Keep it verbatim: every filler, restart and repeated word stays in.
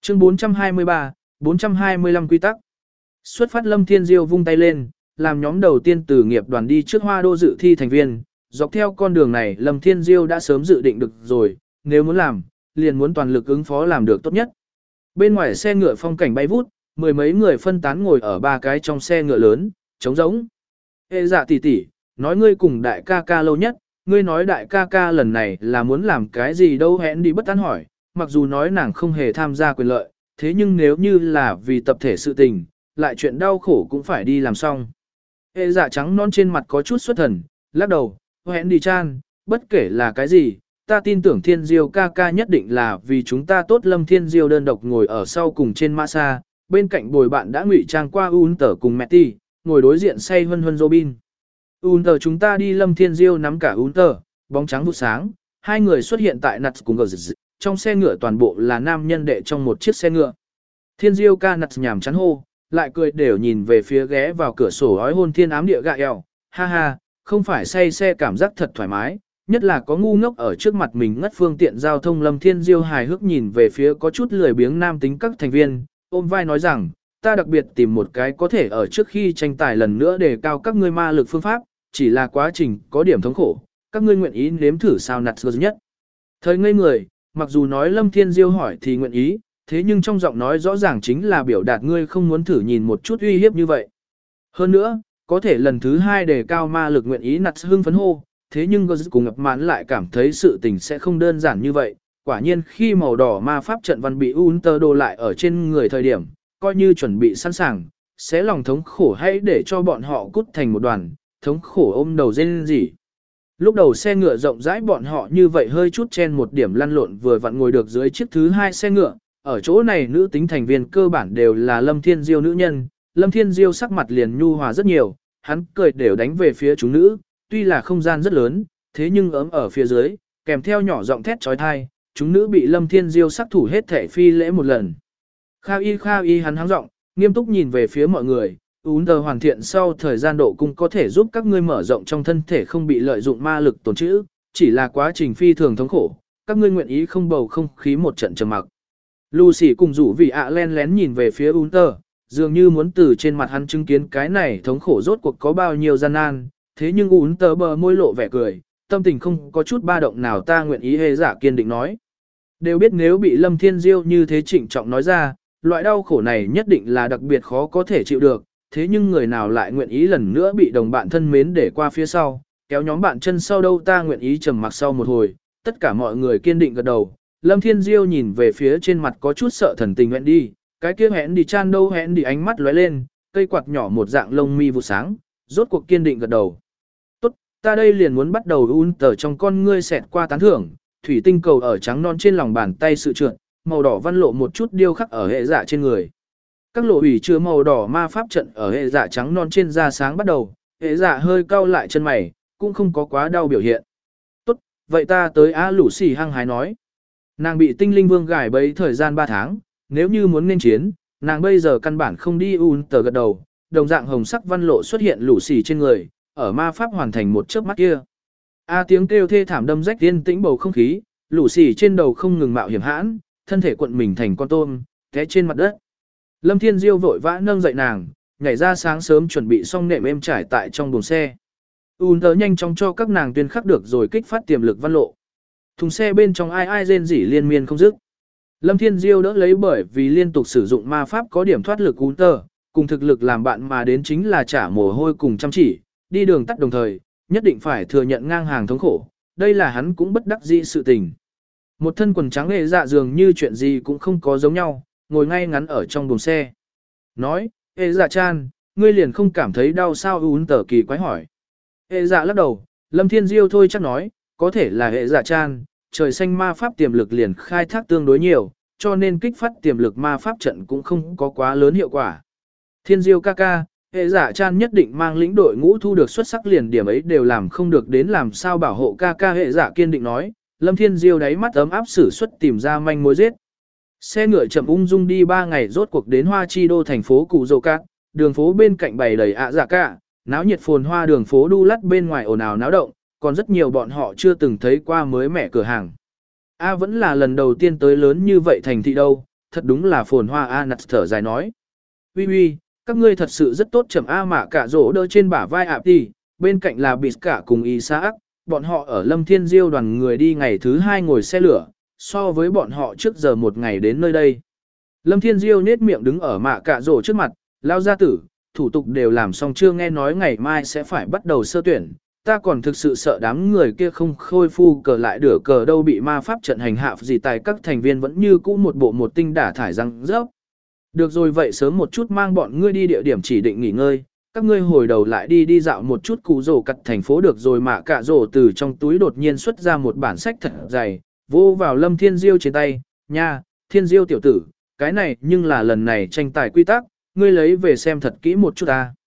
Chương bốn trăm hai mươi ba, bốn trăm hai mươi lăm quy tắc. Xuất phát Lâm Thiên Diêu vung tay lên, làm nhóm đầu tiên từ nghiệp đoàn đi trước Hoa Đô dự thi thành viên. Dọc theo con đường này Lâm Thiên Diêu đã sớm dự định được rồi, nếu muốn làm, liền muốn toàn lực ứng phó làm được tốt nhất. Bên ngoài xe ngựa phong cảnh bay vút, mười mấy người phân tán ngồi ở ba cái trong xe ngựa lớn, trống rỗng. Ê dạ tỷ tỷ, nói ngươi cùng đại ca ca lâu nhất, ngươi nói đại ca ca lần này là muốn làm cái gì đâu, hẹn đi bất tán hỏi, mặc dù nói nàng không hề tham gia quyền lợi, thế nhưng nếu như là vì tập thể sự tình, lại chuyện đau khổ cũng phải đi làm xong. Ê dạ trắng non trên mặt có chút xuất thần, lắc đầu, hẹn đi chan, bất kể là cái gì, ta tin tưởng Thiên Diêu ca ca nhất định là vì chúng ta tốt. Lâm Thiên Diêu đơn độc ngồi ở sau cùng trên mã xa, bên cạnh bồi bạn đã ngụy trang qua Un Tở cùng Mẹ Ti, ngồi đối diện say hân hân Robin. Un Tở chúng ta đi. Lâm Thiên Diêu nắm cả Un Tở, bóng trắng vụ sáng, hai người xuất hiện tại Nats cùng gờ trong xe ngựa toàn bộ là nam nhân đệ trong một chiếc xe ngựa. Thiên Diêu ca Nats nhảm chán hô, lại cười đều nhìn về phía ghé vào cửa sổ ói hôn thiên ám địa gạ eo, ha ha, không phải say xe cảm giác thật thoải mái, nhất là có ngu ngốc ở trước mặt mình ngất phương tiện giao thông. Lâm Thiên Diêu hài hước nhìn về phía có chút lười biếng nam tính các thành viên, ôm vai nói rằng, ta đặc biệt tìm một cái có thể ở trước khi tranh tài lần nữa đề cao các ngươi ma lực phương pháp, chỉ là quá trình có điểm thống khổ, các ngươi nguyện ý nếm thử sao? Nặt nhất thời ngây người, mặc dù nói Lâm Thiên Diêu hỏi thì nguyện ý, thế nhưng trong giọng nói rõ ràng chính là biểu đạt ngươi không muốn thử nhìn một chút uy hiếp như vậy. Hơn nữa, có thể lần thứ hai đề cao ma lực nguyện ý. Nặt hưng phấn hô, thế nhưng Gơ cùng ngập mãn lại cảm thấy sự tình sẽ không đơn giản như vậy. Quả nhiên khi màu đỏ ma pháp trận văn bị Unter đồ lại ở trên người thời điểm, coi như chuẩn bị sẵn sàng, sẽ lòng thống khổ hãy để cho bọn họ cút thành một đoàn, thống khổ ôm đầu rên rỉ. Lúc đầu xe ngựa rộng rãi bọn họ như vậy hơi chút chen một điểm lăn lộn vừa vặn ngồi được dưới chiếc thứ hai xe ngựa, ở chỗ này nữ tính thành viên cơ bản đều là Lâm Thiên Diêu nữ nhân, Lâm Thiên Diêu sắc mặt liền nhu hòa rất nhiều, hắn cười đều đánh về phía chúng nữ, tuy là không gian rất lớn, thế nhưng ấm ở phía dưới, kèm theo nhỏ giọng thét trói thai, chúng nữ bị Lâm Thiên Diêu sắc thủ hết thể phi lễ một lần. Kha y kha y hắn hắng giọng, nghiêm túc nhìn về phía mọi người, ún tờ hoàn thiện sau thời gian độ cung có thể giúp các ngươi mở rộng trong thân thể không bị lợi dụng ma lực tồn trữ, chỉ là quá trình phi thường thống khổ, các ngươi nguyện ý không bầu không khí một trận trầm mặc. Lucy cùng rủ vì ạ len lén nhìn về phía ún tờ, dường như muốn từ trên mặt hắn chứng kiến cái này thống khổ rốt cuộc có bao nhiêu gian nan, thế nhưng ún tờ bờ môi lộ vẻ cười, tâm tình không có chút ba động nào. Ta nguyện ý. Hề giả kiên định nói. Đều biết nếu bị Lâm Thiên Diêu như thế trịnh trọng nói ra, loại đau khổ này nhất định là đặc biệt khó có thể chịu được, thế nhưng người nào lại nguyện ý lần nữa bị đồng bạn thân mến để qua phía sau, kéo nhóm bạn chân sau đâu. Ta nguyện ý. Trầm mặc sau một hồi, tất cả mọi người kiên định gật đầu. Lâm Thiên Diêu nhìn về phía trên mặt có chút sợ thần tình hẹn đi, cái kia hẹn đi chan đâu. Hẹn đi ánh mắt lóe lên, cây quạt nhỏ một dạng lông mi vụ sáng, rốt cuộc kiên định gật đầu. Tốt, ta đây liền muốn bắt đầu. Un tờ trong con ngươi xẹt qua tán thưởng, thủy tinh cầu ở trắng non trên lòng bàn tay sự trượt, màu đỏ văn lộ một chút điêu khắc ở hệ dạ trên người. Các lộ ủy chứa màu đỏ ma pháp trận ở hệ dạ trắng non trên da sáng bắt đầu, hệ dạ hơi cau lại chân mày, cũng không có quá đau biểu hiện. Tốt, vậy ta tới. Á Lũ Xì hăng hái nói. Nàng bị tinh linh vương gài bẫy thời gian ba tháng, nếu như muốn nên chiến, nàng bây giờ căn bản không đi. Un tờ gật đầu, đồng dạng hồng sắc văn lộ xuất hiện Lũ Xì trên người, ở ma pháp hoàn thành một chớp mắt kia. A tiếng kêu thê thảm đâm rách yên tĩnh bầu không khí, Lũ Xì trên đầu không ngừng mạo hiểm hãn, thân thể cuộn mình thành con tôm, té trên mặt đất. Lâm Thiên Diêu vội vã nâng dậy nàng, nhảy ra sáng sớm chuẩn bị xong nệm êm trải tại trong buồng xe. Un tớ nhanh chóng cho các nàng tuyên khắc được rồi kích phát tiềm lực văn lộ. Thùng xe bên trong ai ai rên rỉ liên miên không dứt. Lâm Thiên Diêu đỡ lấy bởi vì liên tục sử dụng ma pháp có điểm thoát lực Un tớ, cùng thực lực làm bạn mà đến chính là trả mồ hôi cùng chăm chỉ, đi đường tắt đồng thời, nhất định phải thừa nhận ngang hàng thống khổ, đây là hắn cũng bất đắc dĩ sự tình. Một thân quần trắng hệ dạ dường như chuyện gì cũng không có giống nhau, ngồi ngay ngắn ở trong buồng xe. Nói, hệ dạ chan, ngươi liền không cảm thấy đau sao? Un tờ kỳ quái hỏi. Hệ dạ lắc đầu, Lâm Thiên Diêu thôi chắc nói, có thể là hệ dạ chan, trời xanh ma pháp tiềm lực liền khai thác tương đối nhiều, cho nên kích phát tiềm lực ma pháp trận cũng không có quá lớn hiệu quả. Thiên Diêu ca ca, hệ dạ chan nhất định mang lĩnh đội ngũ thu được xuất sắc, liền điểm ấy đều làm không được đến làm sao bảo hộ ca ca. Hệ dạ kiên định nói. Lâm Thiên Diêu đáy mắt ấm áp sử xuất tìm ra manh mối giết. Xe ngựa chậm ung dung đi ba ngày rốt cuộc đến Hoa Chi Đô thành phố Cụ Dô Cát, đường phố bên cạnh bày đầy ạ dạ cả, náo nhiệt phồn hoa, đường phố đu lắt bên ngoài ồn ào náo động, còn rất nhiều bọn họ chưa từng thấy qua mới mẻ cửa hàng. A vẫn là lần đầu tiên tới lớn như vậy thành thị đâu, thật đúng là phồn hoa A nặt thở dài nói. Ui ui, các ngươi thật sự rất tốt chậm A mạ cả rỗ đỡ trên bả vai ạp đi, bên cạnh là bịt cả cùng Isaac, bọn họ ở Lâm Thiên Diêu đoàn người đi ngày thứ hai ngồi xe lửa, so với bọn họ trước giờ một ngày đến nơi đây. Lâm Thiên Diêu nết miệng đứng ở mạ cả rỗ trước mặt, lao gia tử, thủ tục đều làm xong chưa nghe nói ngày mai sẽ phải bắt đầu sơ tuyển, ta còn thực sự sợ đám người kia không khôi phu cờ lại đửa cờ đâu bị ma pháp trận hành hạ gì tại các thành viên vẫn như cũ một bộ một tinh đả thải răng rớp. Được rồi vậy sớm một chút mang bọn ngươi đi địa điểm chỉ định nghỉ ngơi, các ngươi hồi đầu lại đi đi dạo một chút cụ rổ cặt thành phố được rồi mà cả rổ từ trong túi đột nhiên xuất ra một bản sách thật dày, vô vào Lâm Thiên Diêu trên tay, nha, Thiên Diêu tiểu tử, cái này nhưng là lần này tranh tài quy tắc, ngươi lấy về xem thật kỹ một chút ta.